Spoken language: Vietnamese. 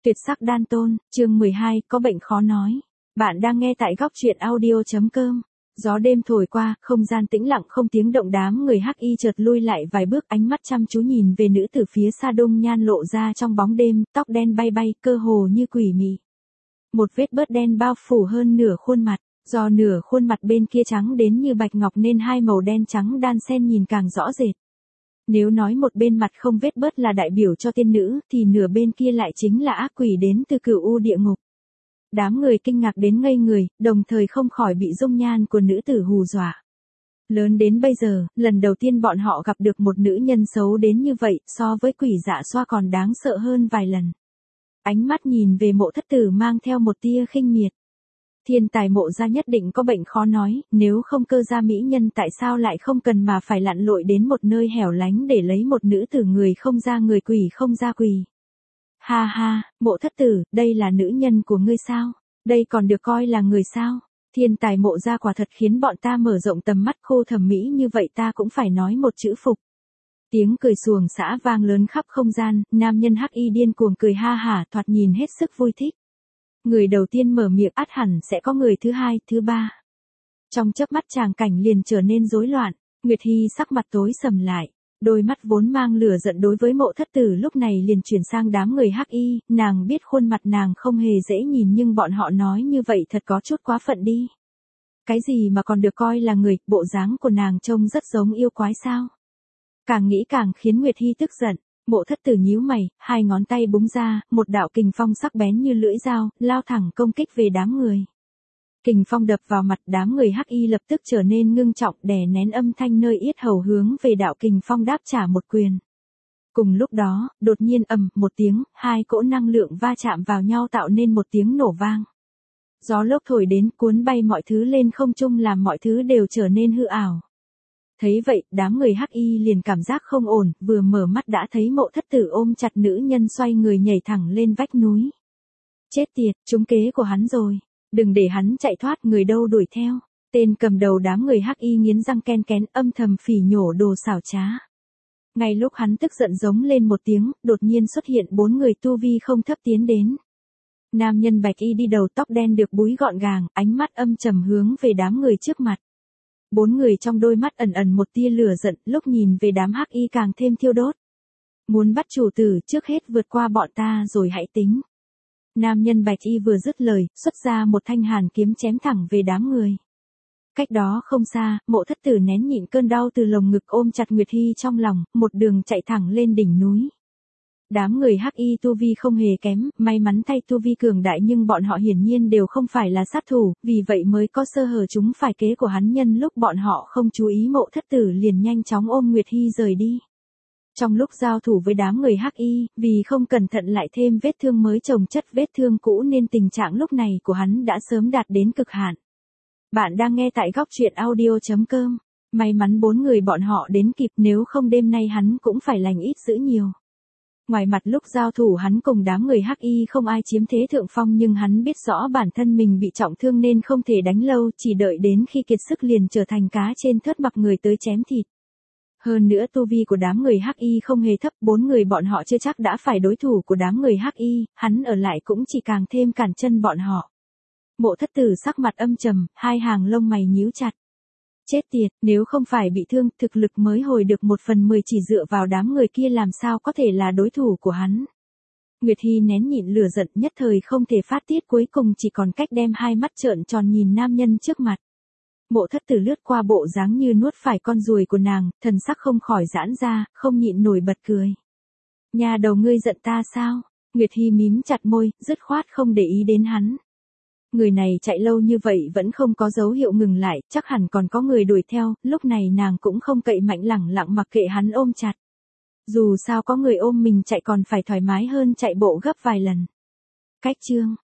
Tuyệt sắc đan tôn, chương 12, có bệnh khó nói. Bạn đang nghe tại góc truyện audio.com. Gió đêm thổi qua, không gian tĩnh lặng không tiếng động, đám người hắc y chợt lui lại vài bước, ánh mắt chăm chú nhìn về nữ tử phía xa, đông nhan lộ ra trong bóng đêm, tóc đen bay bay, cơ hồ như quỷ mị. Một vết bớt đen bao phủ hơn nửa khuôn mặt, do nửa khuôn mặt bên kia trắng đến như bạch ngọc nên hai màu đen trắng đan xen nhìn càng rõ rệt. Nếu nói một bên mặt không vết bớt là đại biểu cho tiên nữ, thì nửa bên kia lại chính là ác quỷ đến từ cửu u địa ngục. Đám người kinh ngạc đến ngây người, đồng thời không khỏi bị dung nhan của nữ tử hù dọa. Lớn đến bây giờ, lần đầu tiên bọn họ gặp được một nữ nhân xấu đến như vậy, so với quỷ dạ xoa còn đáng sợ hơn vài lần. Ánh mắt nhìn về Mộ Thất Tử mang theo một tia khinh miệt. Thiên tài Mộ gia nhất định có bệnh khó nói, nếu không cơ gia mỹ nhân tại sao lại không cần mà phải lặn lội đến một nơi hẻo lánh để lấy một nữ tử người không ra người quỷ không ra quỷ. Ha ha, Mộ Thất Tử, đây là nữ nhân của ngươi sao? Đây còn được coi là người sao? Thiên tài Mộ gia quả thật khiến bọn ta mở rộng tầm mắt, khô thẩm mỹ như vậy ta cũng phải nói một chữ phục. Tiếng cười xuồng xã vang lớn khắp không gian, nam nhân hắc y điên cuồng cười ha hả, thoạt nhìn hết sức vui thích. Người đầu tiên mở miệng ắt hẳn sẽ có người thứ hai, thứ ba. Trong chớp mắt tràng cảnh liền trở nên rối loạn, Nguyệt Hy sắc mặt tối sầm lại, đôi mắt vốn mang lửa giận đối với Mộ Thất Tử lúc này liền chuyển sang đám người hắc y, nàng biết khuôn mặt nàng không hề dễ nhìn nhưng bọn họ nói như vậy thật có chút quá phận đi. Cái gì mà còn được coi là người, bộ dáng của nàng trông rất giống yêu quái sao? Càng nghĩ càng khiến Nguyệt Hy tức giận. Mộ Thất Tử nhíu mày, hai ngón tay búng ra, một đạo kình phong sắc bén như lưỡi dao, lao thẳng công kích về đám người. Kình phong đập vào mặt, đám người hắc y lập tức trở nên ngưng trọng, đè nén âm thanh nơi yết hầu hướng về đạo kình phong đáp trả một quyền. Cùng lúc đó, đột nhiên ầm một tiếng, hai cỗ năng lượng va chạm vào nhau tạo nên một tiếng nổ vang. Gió lốc thổi đến cuốn bay mọi thứ lên không trung, làm mọi thứ đều trở nên hư ảo. Thấy vậy, đám người hắc y liền cảm giác không ổn, vừa mở mắt đã thấy Mộ Thất Tử ôm chặt nữ nhân xoay người nhảy thẳng lên vách núi. Chết tiệt, trúng kế của hắn rồi. Đừng để hắn chạy thoát, người đâu đuổi theo. Tên cầm đầu đám người hắc y nghiến răng ken kén, âm thầm phỉ nhổ đồ xảo trá. Ngay lúc hắn tức giận giống lên một tiếng, đột nhiên xuất hiện bốn người tu vi không thấp tiến đến. Nam nhân bạch y đi đầu, tóc đen được búi gọn gàng, ánh mắt âm trầm hướng về đám người trước mặt. Bốn người trong đôi mắt ẩn ẩn một tia lửa giận, lúc nhìn về đám hắc y càng thêm thiêu đốt. Muốn bắt chủ tử, trước hết vượt qua bọn ta rồi hãy tính. Nam nhân bạch y vừa dứt lời, xuất ra một thanh hàn kiếm chém thẳng về đám người. Cách đó không xa, Mộ Thất Tử nén nhịn cơn đau từ lồng ngực ôm chặt Nguyệt Hy trong lòng, một đường chạy thẳng lên đỉnh núi. Đám người hắc y tu vi không hề kém, may mắn thay tu vi cường đại nhưng bọn họ hiển nhiên đều không phải là sát thủ, vì vậy mới có sơ hở chúng phải kế của hắn. Nhân lúc bọn họ không chú ý, Mộ Thất Tử liền nhanh chóng ôm Nguyệt Hy rời đi. Trong lúc giao thủ với đám người hắc y, vì không cẩn thận lại thêm vết thương mới chồng chất vết thương cũ nên tình trạng lúc này của hắn đã sớm đạt đến cực hạn. Bạn đang nghe tại góc truyện audio.com. May mắn bốn người bọn họ đến kịp, nếu không đêm nay hắn cũng phải lành ít dữ nhiều. Ngoài mặt lúc giao thủ hắn cùng đám người hắc y không ai chiếm thế thượng phong, nhưng hắn biết rõ bản thân mình bị trọng thương nên không thể đánh lâu, chỉ đợi đến khi kiệt sức liền trở thành cá trên thớt mặc người tới chém thịt. Hơn nữa tu vi của đám người hắc y không hề thấp, bốn người bọn họ chưa chắc đã phải đối thủ của đám người hắc y, hắn ở lại cũng chỉ càng thêm cản chân bọn họ. Mộ Thất Tử sắc mặt âm trầm, hai hàng lông mày nhíu chặt. Chết tiệt, nếu không phải bị thương, thực lực mới hồi được 1/10 chỉ dựa vào đám người kia làm sao có thể là đối thủ của hắn. Nguyệt Hy nén nhịn lửa giận, nhất thời không thể phát tiết, cuối cùng chỉ còn cách đem hai mắt trợn tròn nhìn nam nhân trước mặt. Mộ Thất Tử lướt qua bộ dáng như nuốt phải con ruồi của nàng, thần sắc không khỏi giãn ra, không nhịn nổi bật cười. Nhà đầu ngươi giận ta sao? Nguyệt Hy mím chặt môi, dứt khoát không để ý đến hắn. Người này chạy lâu như vậy vẫn không có dấu hiệu ngừng lại, chắc hẳn còn có người đuổi theo, lúc này nàng cũng không cậy mạnh, lẳng lặng mặc kệ hắn ôm chặt. Dù sao có người ôm mình chạy còn phải thoải mái hơn chạy bộ gấp vài lần. Cách chương